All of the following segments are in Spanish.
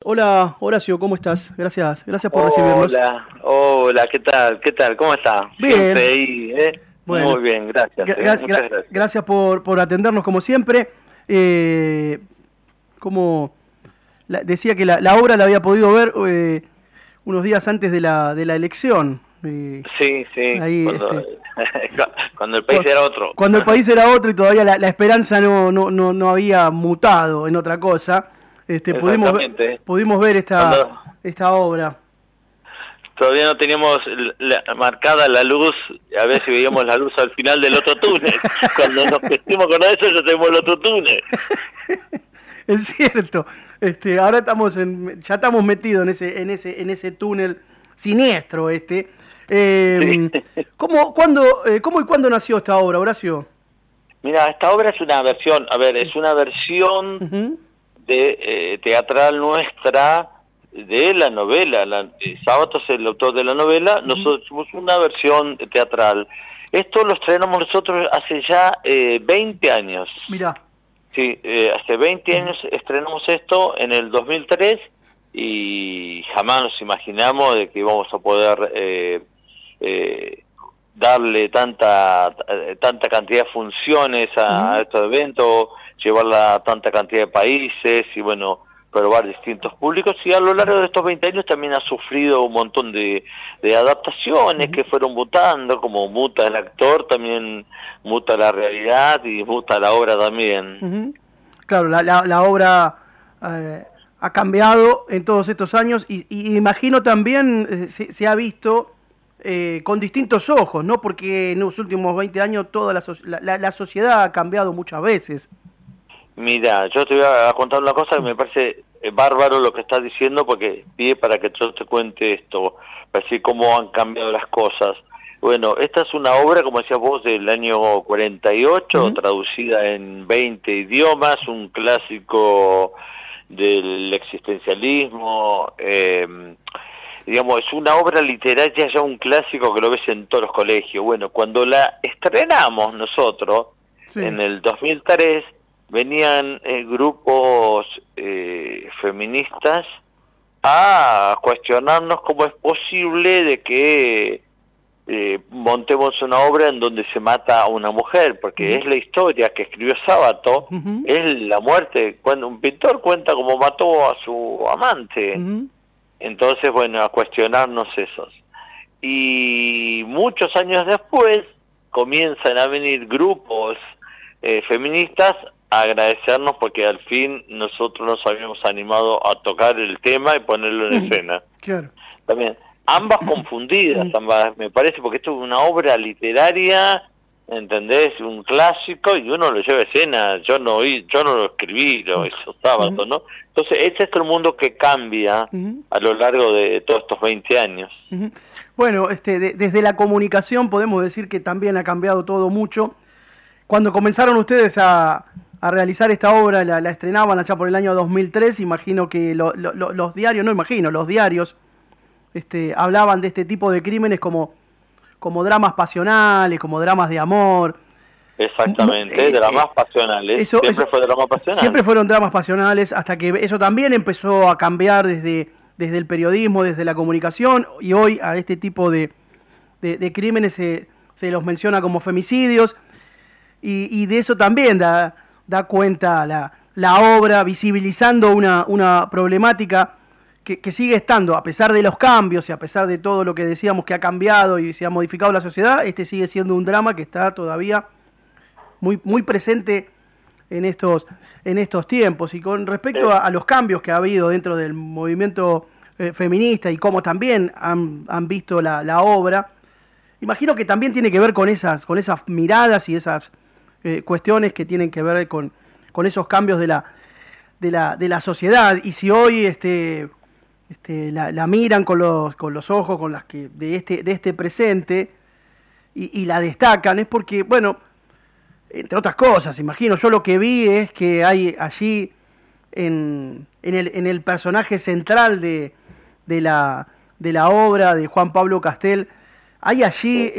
Hola, Horacio, ¿cómo estás? Gracias por recibirnos. Hola, hola, ¿qué tal? ¿Qué tal? ¿Cómo está? Bien, Siempre ahí, ¿eh? bueno, Muy bien, gracias, muchas gracias. gracias por atendernos como siempre. Eh, como decía que la obra la había podido ver unos días antes de la elección. Sí, sí, Ahí, cuando el país era otro. cuando el país era otro y todavía la esperanza no había mutado en otra cosa, Exactamente. pudimos ver Cuando esta obra. todavía no teníamos marcada la luz, a ver si veíamos la luz al final del otro túnel. Cuando nos pusimos con eso ya tenemos el otro túnel. Es cierto. Ahora ya estamos metidos en ese túnel siniestro, Sí. ¿Cómo y cuándo nació esta obra, Horacio? Mira, esta obra es una versión, a ver, es una versión Ujú, de teatral nuestra de la novela. Sábato es el autor de la novela, ujú. nosotros hicimos una versión teatral. Esto lo estrenamos nosotros hace ya 20 años. Mirá. Sí, hace 20 Ujú, años estrenamos esto en el 2003 y jamás nos imaginamos de que íbamos a poder eh, darle tanta cantidad de funciones a ujú, estos eventos, llevarla a tanta cantidad de países y bueno, probar distintos públicos, y a lo largo de estos 20 años también ha sufrido un montón de adaptaciones ujú, que fueron mutando, como muta el actor, también muta la realidad y muta la obra también. ujú. Claro, la obra eh, ha cambiado en todos estos años y imagino también se ha visto con distintos ojos, ¿no? Porque en los últimos 20 años toda la sociedad ha cambiado muchas veces. Mira, yo te voy a contar una cosa que me parece bárbaro lo que estás diciendo, porque pide para que yo te cuente esto, así cómo han cambiado las cosas. Bueno, esta es una obra, como decías vos, del año 48, Ujú, traducida en 20 idiomas, un clásico del existencialismo. Digamos, es una obra literaria, ya un clásico que lo ves en todos los colegios. Bueno, cuando la estrenamos nosotros, sí. en el 2003, venían grupos feministas a cuestionarnos cómo es posible de que montemos una obra en donde se mata a una mujer, porque Ujú, es la historia que escribió Sábato, ujú, es la muerte, cuando un pintor cuenta cómo mató a su amante. ujú, Entonces, bueno, a cuestionarnos esos. Y muchos años después comienzan a venir grupos feministas a agradecernos porque al fin nosotros nos habíamos animado a tocar el tema y ponerlo en ujú. escena. Claro. También, ambas confundidas, Ujú, ambas, me parece, porque esto es una obra literaria, ¿entendés? Un clásico y uno lo lleva a escena. Yo no lo escribí, lo hizo ujú, Sábato, ¿no? Entonces, ese es el mundo que cambia ujú, a lo largo de todos estos 20 años. ujú. Bueno, desde la comunicación podemos decir que también ha cambiado todo mucho. Cuando comenzaron ustedes a realizar esta obra, la estrenaban allá por el año 2003, imagino que los diarios, no imagino, los diarios hablaban de este tipo de crímenes como dramas pasionales, como dramas de amor. Exactamente, de las más pasionales, Eso siempre fue de las más siempre pasionales. fueron dramas pasionales hasta que eso también empezó a cambiar desde el periodismo, desde la comunicación y hoy a este tipo de crímenes se los menciona como femicidios y de eso también da cuenta la obra, visibilizando una problemática que sigue estando, a pesar de los cambios y a pesar de todo lo que decíamos que ha cambiado y se ha modificado la sociedad, sigue siendo un drama que está todavía muy presente en estos tiempos. Y con respecto Eh, a los cambios que ha habido dentro del movimiento feminista y cómo también han visto la obra, imagino que también tiene que ver con esas miradas y esas cuestiones que tienen que ver con esos cambios de la sociedad. Y si hoy la miran con los ojos con las que de este presente y la destacan, es porque, bueno, entre otras cosas, imagino, yo lo que vi es que hay allí en el personaje central de la obra de Juan Pablo Castel, hay allí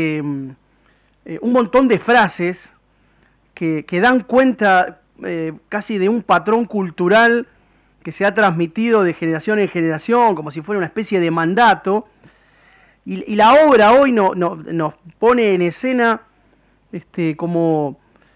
un montón de frases que dan cuenta casi de un patrón cultural que se ha transmitido de generación en generación, como si fuera una especie de mandato, y la obra hoy nos pone en escena como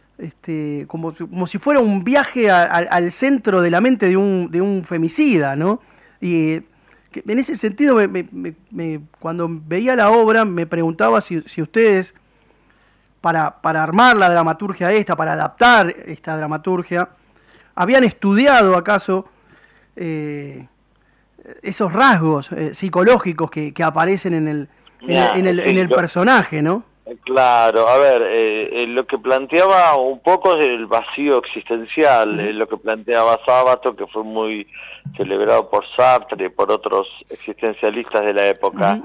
si fuera un viaje al centro de la mente de un femicida, ¿no? Y que en ese sentido, cuando veía la obra, me preguntaba si ustedes, para armar la dramaturgia para adaptar esta dramaturgia, habían estudiado acaso esos rasgos psicológicos que aparecen en el personaje, ¿no? Claro, a ver, lo que planteaba un poco es el vacío existencial, lo que planteaba Sábato, que fue muy celebrado por Sartre y por otros existencialistas de la época.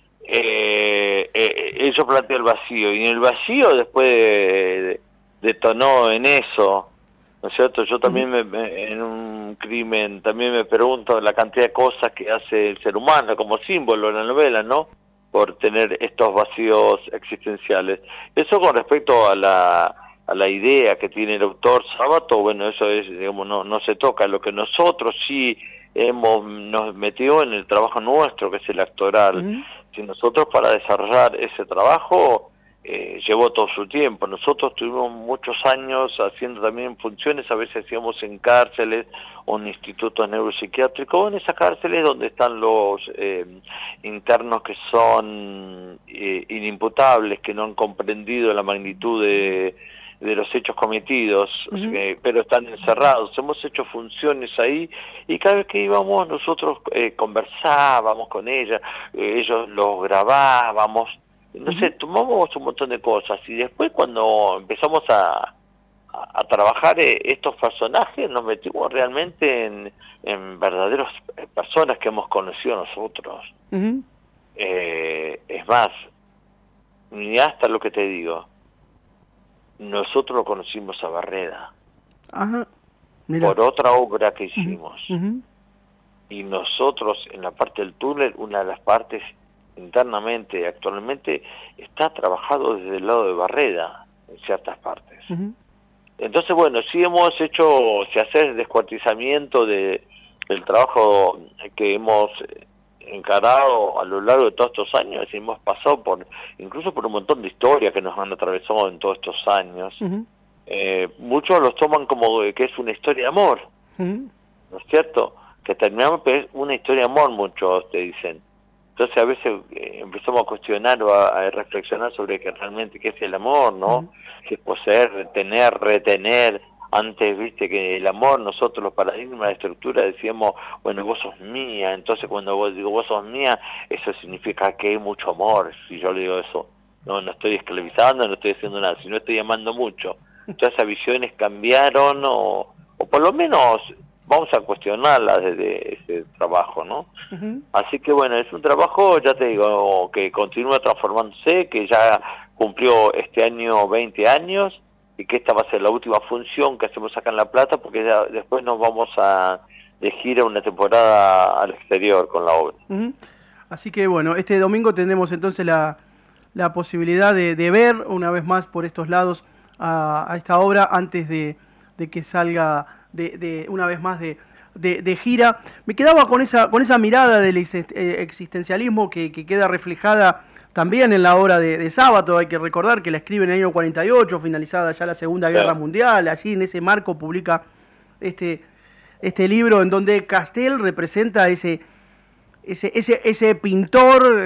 Ellos planteó el vacío, y en el vacío después detonó en eso, ¿no es cierto? Yo también en un crimen también me pregunto la cantidad de cosas que hace el ser humano como símbolo en la novela, ¿no? Por tener estos vacíos existenciales. Eso con respecto a la idea que tiene el autor Sábato, bueno, eso es, digamos, no se toca. Lo que nosotros sí nos metió en el trabajo nuestro, que es el actoral. Si nosotros, para desarrollar ese trabajo, llevó todo su tiempo. Nosotros tuvimos muchos años haciendo también funciones, a veces hacíamos en cárceles o en institutos neuropsiquiátricos, o en esas cárceles donde están los internos que son inimputables, que no han comprendido la magnitud de los hechos cometidos, pero están encerrados. Hemos hecho funciones ahí, y cada vez que íbamos nosotros conversábamos con ellos los grabábamos, no sé, tomamos un montón de cosas, y después cuando empezamos a trabajar estos personajes, nos metimos realmente en verdaderas personas que hemos conocido nosotros. Es más, ni hasta lo que te digo, nosotros lo conocimos a Barreda. Por otra obra que hicimos. Y nosotros, en la parte del túnel, una de las partes internamente, actualmente, está trabajado desde el lado de Barreda, en ciertas partes. Entonces, bueno, sí hemos hecho, si hacer descuartizamiento del trabajo que hemos encarado a lo largo de todos estos años, y hemos pasado incluso por un montón de historias que nos han atravesado en todos estos años. Muchos los toman como que es una historia de amor, ¿no es cierto? Que terminamos, pero es una historia de amor, muchos te dicen. Entonces a veces empezamos a cuestionar o a reflexionar sobre que realmente qué es el amor, ¿no? Que es poseer, retener. Antes, viste, que el amor, nosotros los paradigmas de estructura decíamos, bueno, vos sos mía. Entonces cuando vos digo vos sos mía, eso significa que hay mucho amor. Si yo le digo eso, no estoy esclavizando, no estoy haciendo nada, sino estoy amando mucho. Todas esas visiones cambiaron, o por lo menos vamos a cuestionarlas desde ese trabajo, ¿no? Así que bueno, es un trabajo, ya te digo, que continúa transformándose, que ya cumplió este año 20 años, y que esta va a ser la última función que hacemos acá en La Plata, porque ya después nos vamos de gira una temporada al exterior con la obra. Así que bueno, este domingo tendremos entonces la posibilidad de ver una vez más por estos lados a esta obra antes de que salga una vez más de gira. Me quedaba con esa mirada del existencialismo que queda reflejada también en la obra de Sábato. Hay que recordar que la escribe en el año 48, finalizada ya la Segunda Guerra Mundial. Allí en ese marco publica este libro en donde Castel representa ese pintor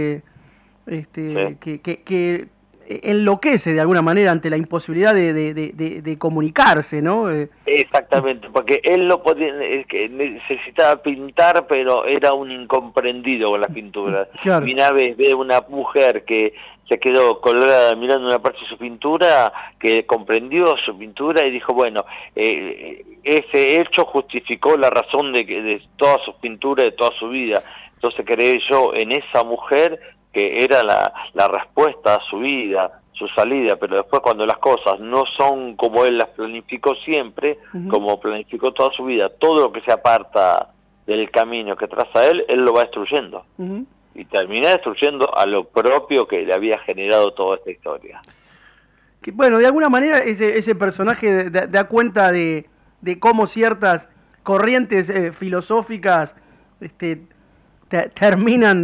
que enloquece de alguna manera ante la imposibilidad de comunicarse, ¿no? Exactamente, porque él no podía, que necesitaba pintar, pero era un incomprendido con la pintura. Claro. Y una vez ve una mujer que se quedó colgada mirando una parte de su pintura, que comprendió su pintura y dijo, bueno, ese hecho justificó la razón de todas sus pinturas, de toda su vida. Entonces creé yo en esa mujer que era la respuesta a su vida, su salida, pero después cuando las cosas no son como él las planificó siempre, como planificó toda su vida, todo lo que se aparta del camino que traza él lo va destruyendo. Y termina destruyendo a lo propio que le había generado toda esta historia. Que, bueno, de alguna manera ese personaje da cuenta de cómo ciertas corrientes filosóficas terminan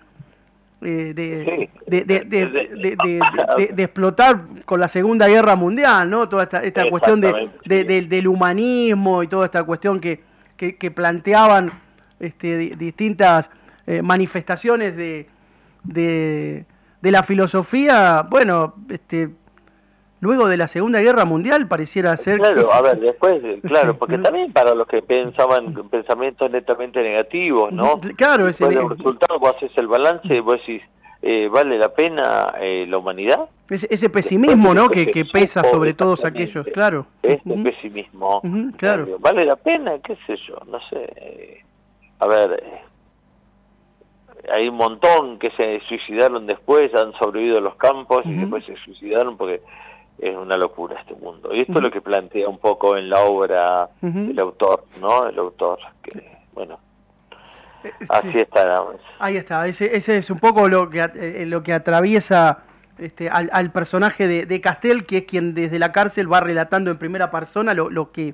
de explotar con la Segunda Guerra Mundial, ¿no? Toda esta cuestión del humanismo y toda esta cuestión que planteaban distintas manifestaciones de la filosofía. Bueno, luego de la Segunda Guerra Mundial pareciera ser... Claro, a ver, después, claro, porque también para los que pensaban pensamientos netamente negativos, ¿no? Claro, el resultado, vos haces el balance y vos decís, ¿vale la pena la humanidad? Ese pesimismo, ¿no? Que pesa sobre todos aquellos, claro. Pesimismo, claro. ¿Vale la pena? ¿Qué sé yo? No sé. A ver, hay un montón que se suicidaron después, han sobrevivido a los campos y después se suicidaron porque... Es una locura este mundo. Y esto es lo que plantea un poco en la obra el autor, ¿no? El autor, que, bueno, así está. Ahí está, ese es un poco lo que atraviesa al personaje de Castel, que es quien desde la cárcel va relatando en primera persona lo que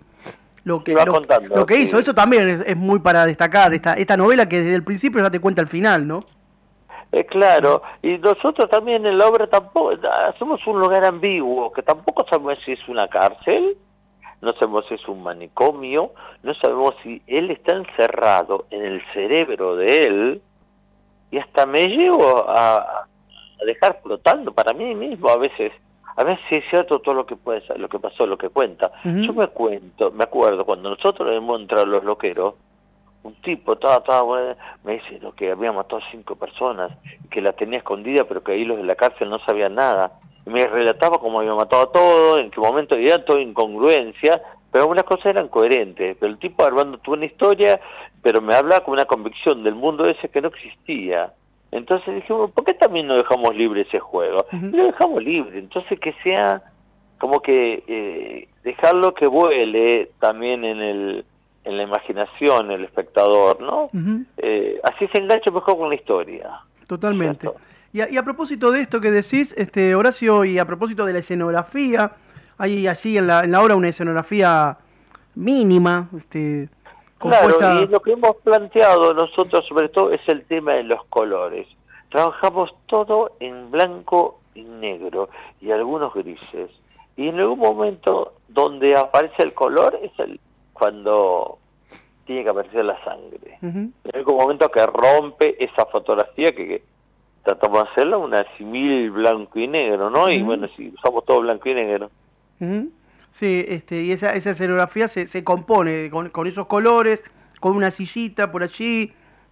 hizo. Eso también es muy para destacar, esta novela que desde el principio ya te cuenta el final, ¿no? Claro, y nosotros también en la obra tampoco hacemos un lugar ambiguo, que tampoco sabemos si es una cárcel, no sabemos si es un manicomio, no sabemos si él está encerrado en el cerebro de él, y hasta me llevo a dejar flotando para mí mismo a veces es cierto todo lo que pasó, lo que cuenta. Yo me acuerdo cuando nosotros hemos entrado a Los Loqueros, un tipo me dice que había matado 5 personas, que la tenía escondida, pero que ahí los de la cárcel no sabían nada. Y me relataba cómo había matado a todo, en qué momento había todo incongruencia, pero algunas cosas eran coherentes. Pero el tipo armando tuvo una historia, pero me hablaba con una convicción del mundo ese que no existía. Entonces dijimos, ¿por qué también no dejamos libre ese juego? Y lo dejamos libre, entonces que sea como que dejarlo que vuele también en la imaginación, el espectador, ¿no? Así se engancha mejor con la historia. Totalmente. Y a propósito de esto que decís, Horacio, y a propósito de la escenografía, hay allí en la obra una escenografía mínima, compuesta... Claro, y lo que hemos planteado nosotros sobre todo es el tema de los colores. Trabajamos todo en blanco y negro, y algunos grises. Y en algún momento donde aparece el color es cuando tiene que aparecer la sangre. En algún momento que rompe esa fotografía que tratamos de hacerla una simil blanco y negro, ¿no? Y bueno, si usamos todo blanco y negro. Sí, y esa escenografía se compone con esos colores, con una sillita por allí,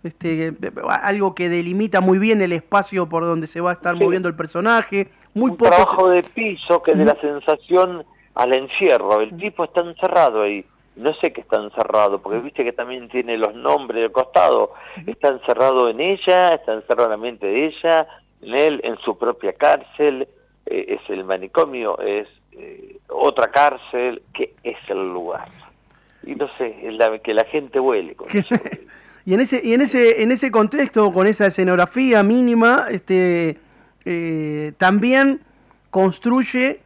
algo que delimita muy bien el espacio por donde se va a estar moviendo el personaje. Un trabajo de piso que de la sensación al encierro. El tipo está encerrado ahí. No sé que está encerrado, porque viste que también tiene los nombres del costado. Está encerrado en ella, está encerrado en la mente de ella, en él, en su propia cárcel. Es el manicomio, es otra cárcel, que es el lugar. Y no sé, que la gente huele con eso. Y en ese contexto, con esa escenografía mínima, también construye,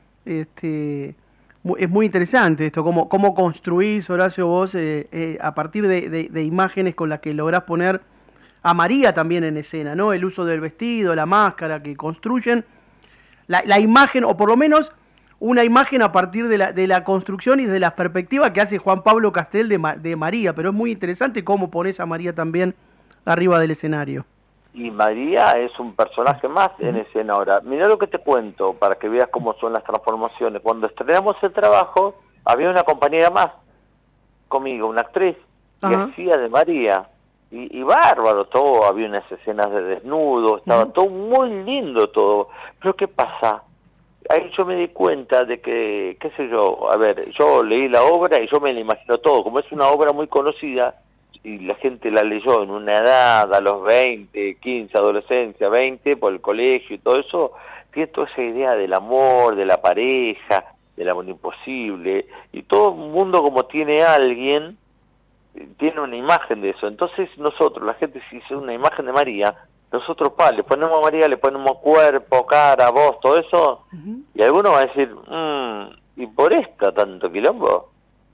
es muy interesante esto, cómo construís, Horacio, vos, a partir de imágenes con las que lográs poner a María también en escena, ¿no? El uso del vestido, la máscara, que construyen la imagen, o por lo menos una imagen a partir de la construcción y de las perspectivas que hace Juan Pablo Castel de María, pero es muy interesante cómo pones a María también arriba del escenario. Y María es un personaje más en escena ahora. Mirá lo que te cuento, para que veas cómo son las transformaciones. Cuando estrenamos el trabajo, había una compañera más conmigo, una actriz, que hacía de María. Y bárbaro todo, había unas escenas de desnudo, estaba todo muy lindo todo. Pero ¿qué pasa? Ahí yo me di cuenta de que, qué sé yo, a ver, yo leí la obra y yo me la imagino todo. Como es una obra muy conocida, y la gente la leyó en una edad, a los 20, 15, adolescencia, 20, por el colegio y todo eso, tiene toda esa idea del amor, de la pareja, del amor imposible, y todo el mundo como tiene a alguien, tiene una imagen de eso. Entonces nosotros, la gente si hizo una imagen de María, nosotros le ponemos a María, le ponemos cuerpo, cara, voz, todo eso, y alguno va a decir, ¿y por esta tanto quilombo?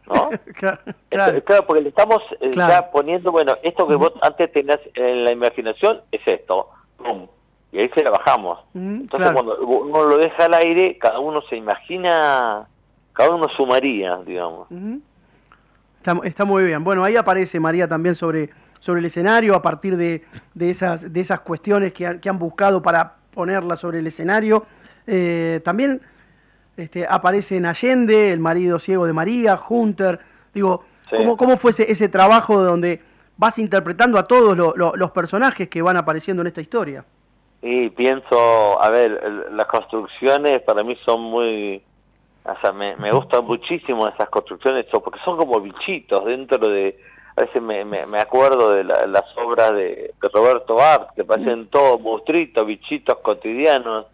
¿no? Claro, Entonces, claro, porque le estamos claro. ya poniendo, bueno, esto que vos antes tenías en la imaginación es esto, pum, y ahí se la bajamos. Entonces Claro. cuando uno lo deja al aire, cada uno se imagina, cada uno sumaría, digamos. Está muy bien. Bueno, ahí aparece María también sobre el escenario, a partir de esas cuestiones que han buscado para ponerla sobre el escenario. También aparecen Allende, el marido ciego de María, Hunter. Digo, Sí. ¿cómo fue ese trabajo donde vas interpretando a todos los personajes que van apareciendo en esta historia? Y pienso, a ver, las construcciones para mí son muy... O sea, me gustan muchísimo esas construcciones, porque son como bichitos dentro de... A veces me acuerdo de las obras de Roberto Art, que parecen todos monstruitos, bichitos cotidianos,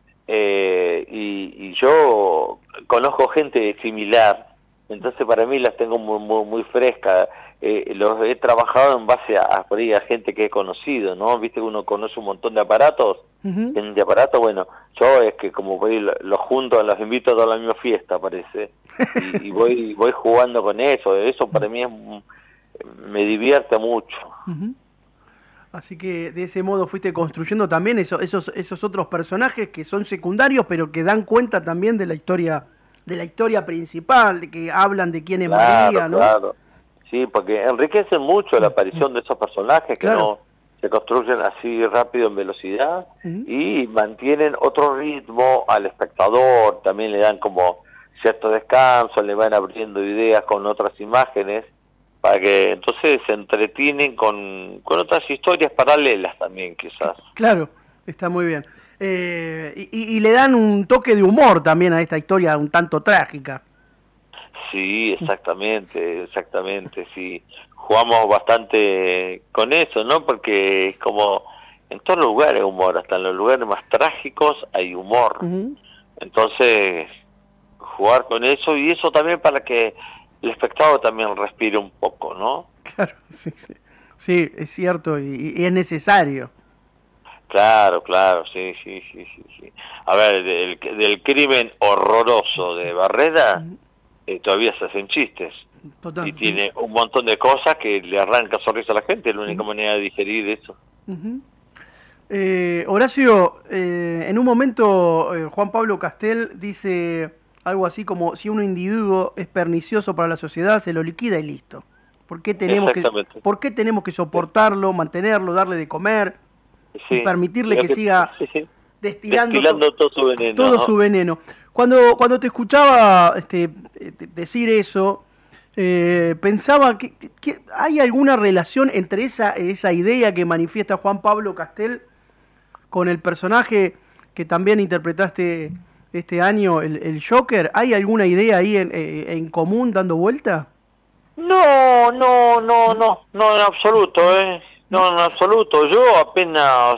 y yo conozco gente similar, entonces para mí las tengo muy frescas. Los he trabajado en base por ahí a gente que he conocido, ¿no? Viste que uno conoce un montón de aparatos, de aparatos, bueno, yo es que como voy los junto, los invito a toda la misma fiesta, parece, y voy jugando con eso para mí me divierte mucho. Así que de ese modo fuiste construyendo también esos otros personajes que son secundarios, pero que dan cuenta también de la historia principal, de que hablan de quién es María, ¿no? Claro. Sí, porque enriquecen mucho la aparición de esos personajes que no se construyen así rápido en velocidad y mantienen otro ritmo al espectador, también le dan como cierto descanso, le van abriendo ideas con otras imágenes, para que entonces se entretienen con otras historias paralelas también quizás. Claro, está muy bien. Y le dan un toque de humor también a esta historia un tanto trágica. Sí, exactamente, sí. Jugamos bastante con eso, ¿no? Porque es como en todos los lugares hay humor, hasta en los lugares más trágicos hay humor. Entonces, jugar con eso, y eso también para que el espectador también respire un poco, ¿no? Claro, sí. Sí, es cierto y es necesario. Claro, sí. A ver, del crimen horroroso de Barreda, todavía se hacen chistes. Total. Y tiene un montón de cosas que le arranca sonrisa a la gente, es la única manera de digerir eso. Horacio, en un momento Juan Pablo Castel dice algo así como: si un individuo es pernicioso para la sociedad, se lo liquida y listo. ¿Por qué tenemos que soportarlo, mantenerlo, darle de comer y permitirle que siga destilando todo su veneno? Cuando te escuchaba decir eso, pensaba que hay alguna relación entre esa idea que manifiesta Juan Pablo Castel con el personaje que también interpretaste este año, el Joker. ¿Hay alguna idea ahí en común dando vuelta? No, en absoluto, No, en absoluto. Yo apenas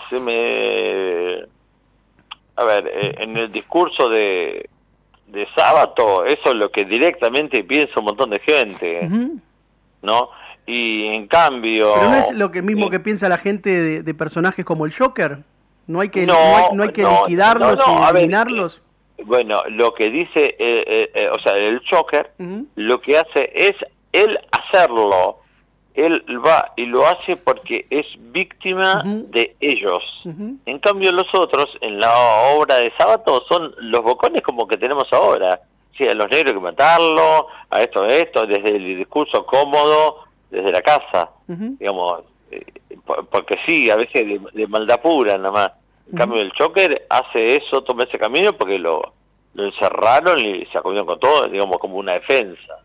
a ver, en el discurso de Sábato, eso es lo que directamente piensa un montón de gente, ¿no? Y en cambio... Pero no es lo que mismo que piensa la gente de personajes como el Joker. No hay que liquidarlos y eliminarlos. Bueno, lo que dice, o sea, el Joker, lo que hace es él hacerlo. Él va y lo hace porque es víctima de ellos. En cambio los otros, en la obra de Sábato, son los bocones como que tenemos ahora. Sí, a los negros hay que matarlo, a esto, desde el discurso cómodo, desde la casa, digamos, porque sí, a veces de maldad pura nada más. En cambio el Joker hace eso, toma ese camino porque lo encerraron y se acogieron con todo, digamos, como una defensa.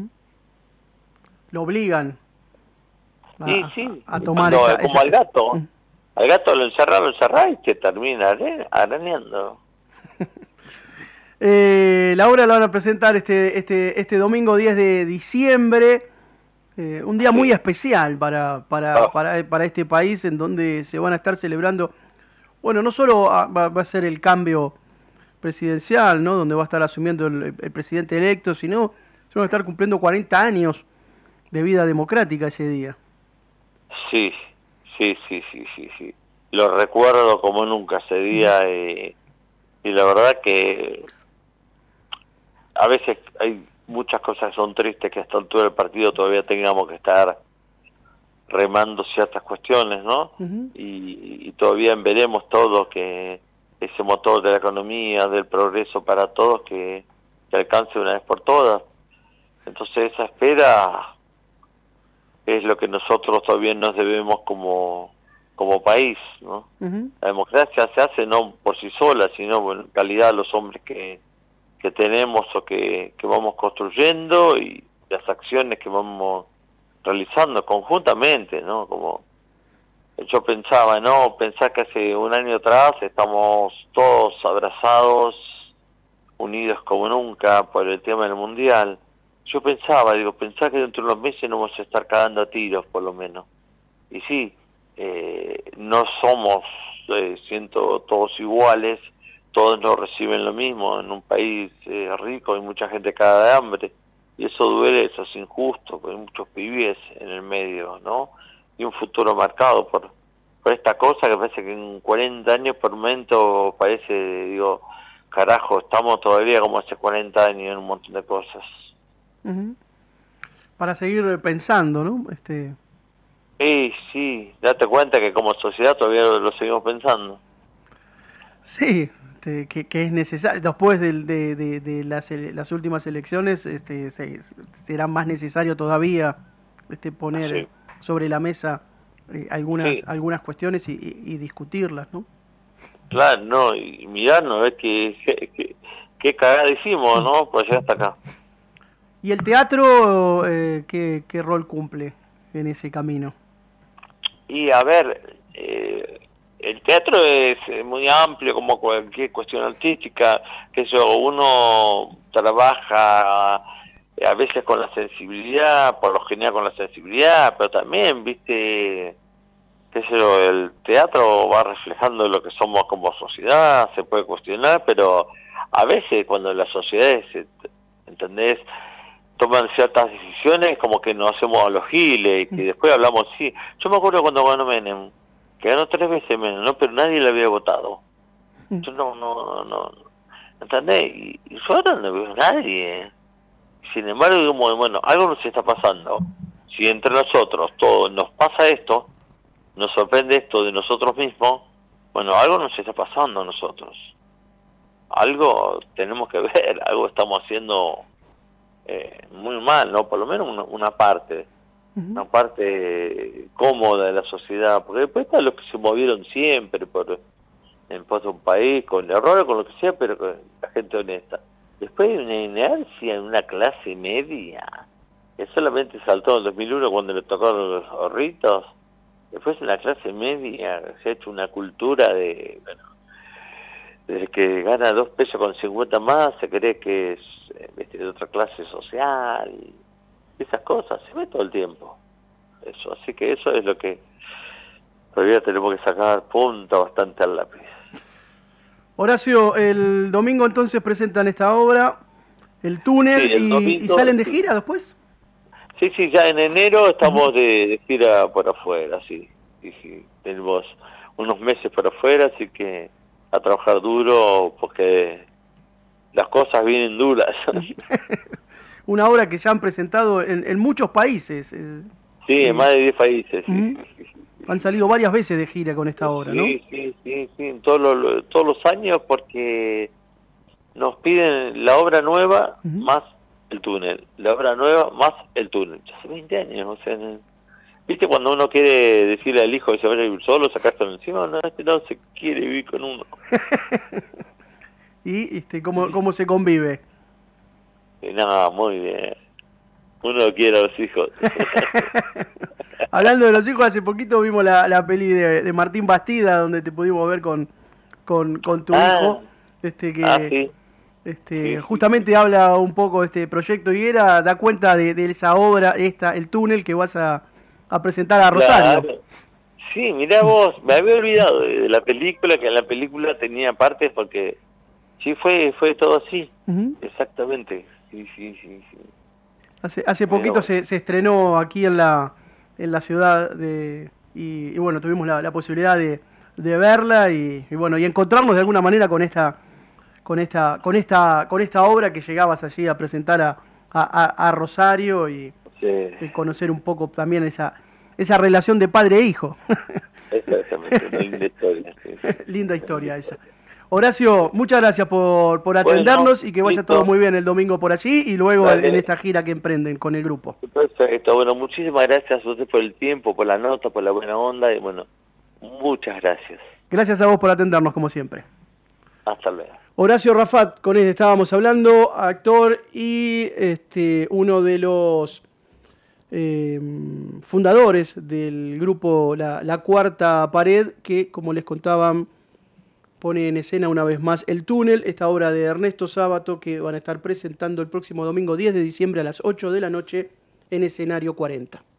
Lo obligan a tomar como al gato. Al gato lo encerraron y se termina arañando. La obra la van a presentar este domingo 10 de diciembre, un día muy especial para este país, en donde se van a estar celebrando, bueno, no solo va a ser el cambio presidencial, ¿no?, donde va a estar asumiendo el presidente electo, sino se van a estar cumpliendo 40 años de vida democrática ese día. Sí. Lo recuerdo como nunca ese día, y la verdad que a veces hay muchas cosas son tristes que a esta altura del partido todavía tengamos que estar remando ciertas cuestiones, ¿no? Ujú. Y todavía veremos todo que ese motor de la economía, del progreso para todos, que alcance una vez por todas. Entonces esa espera es lo que nosotros todavía nos debemos como país, ¿no? Ujú. La democracia se hace no por sí sola, sino en calidad de los hombres que tenemos o que vamos construyendo, y las acciones que vamos realizando conjuntamente, ¿no? Como yo pensaba, ¿no? Pensar que hace un año atrás estamos todos abrazados, unidos como nunca por el tema del mundial. Yo pensaba, pensar que dentro de unos meses no vamos a estar cagando a tiros, por lo menos. Y sí, no somos, siento, todos iguales, todos no reciben lo mismo. En un país rico hay mucha gente cagada de hambre, y eso duele, eso es injusto, porque hay muchos pibes en el medio, ¿no? Y un futuro marcado por esta cosa que parece que en 40 años por momento parece, carajo, estamos todavía como hace 40 años en un montón de cosas. Ujú. Para seguir pensando, ¿no? Sí, date cuenta que como sociedad todavía lo seguimos pensando. Sí, que es necesario. Después de las últimas elecciones, será más necesario todavía poner Sí, sobre la mesa sí, algunas cuestiones y discutirlas, ¿no? claro, no, y mirarnos, ver qué cagada hicimos, ¿no? Pues ya hasta acá. ¿Y el teatro qué rol cumple en ese camino? Y a ver, el teatro es muy amplio como cualquier cuestión artística, que eso uno trabaja a veces con la sensibilidad, por lo general con la sensibilidad, pero también, viste, qué sé yo, el teatro va reflejando lo que somos como sociedad, se puede cuestionar, pero a veces cuando las sociedades, ¿entendés?, toman ciertas decisiones como que nos hacemos a los giles, y que después hablamos así. Yo me acuerdo cuando ganó Menem, que ganó 3 veces Menem, ¿no? Pero nadie le había votado. Yo no, ¿entendés? Y yo ahora no veo a nadie. Sin embargo, digamos, bueno, algo nos está pasando. Si entre nosotros todos nos pasa esto, nos sorprende esto de nosotros mismos, bueno, algo nos está pasando a nosotros. Algo tenemos que ver, algo estamos haciendo muy mal, ¿no? Por lo menos una parte cómoda de la sociedad, porque después están los que se movieron siempre en pos de un país, con errores, con lo que sea, pero con la gente honesta. Después hay una inercia en una clase media, que solamente saltó en el 2001 cuando le tocaron los ahorritos. Después en la clase media se ha hecho una cultura de, bueno, desde que gana 2 pesos con 50 más, se cree que es de otra clase social, y esas cosas, se ve todo el tiempo. Eso, así que eso es lo que todavía tenemos que sacar punta bastante al lápiz. Horacio, el domingo entonces presentan esta obra, El Túnel, Sí, el y domingo, salen de gira después. sí, ya en enero estamos de gira por afuera, sí, tenemos unos meses por afuera, así que a trabajar duro, porque las cosas vienen duras. Una obra que ya han presentado en muchos países. Sí, en más de 10 países, sí. Han salido varias veces de gira con esta obra, ¿no? Sí, en todos los años, porque nos piden la obra nueva más el túnel, la obra nueva más el túnel. Ya hace 20 años, o sea, ¿viste cuando uno quiere decirle al hijo que se vaya a vivir solo, sacárselo encima? No, no se quiere vivir con uno. ¿Y cómo se convive? No, muy bien. Uno quiere a los hijos. Hablando de los hijos, hace poquito vimos la peli de Martín Bastida, donde te pudimos ver con tu hijo, Sí. Sí. justamente habla un poco de este proyecto Higuera, da cuenta de esa obra, el túnel que vas a presentar a Rosario. Claro. Sí, mirá vos, me había olvidado de la película, que en la película tenía partes, porque sí fue todo así, exactamente. Sí. Hace poquito se estrenó aquí en la ciudad y bueno, tuvimos la posibilidad de verla y bueno, y encontrarnos de alguna manera con esta obra que llegabas allí a presentar a Rosario y Sí, conocer un poco también esa relación de padre e hijo. exactamente, una linda historia. Sí, sí. Linda historia esa. Horacio, muchas gracias por Bueno, atendernos y que vaya listo. todo muy bien el domingo por allí y luego en Dale. esta gira que emprenden con el grupo. Perfecto, bueno, muchísimas gracias a usted por el tiempo, por la nota, por la buena onda y bueno, muchas gracias. Gracias a vos por atendernos como siempre. Hasta luego. Horacio Rafat, con él estábamos hablando, actor y uno de los fundadores del grupo La Cuarta Pared, que como les contaban pone en escena una vez más El Túnel, esta obra de Ernesto Sábato que van a estar presentando el próximo domingo 10 de diciembre a las 8 de la noche en escenario 40.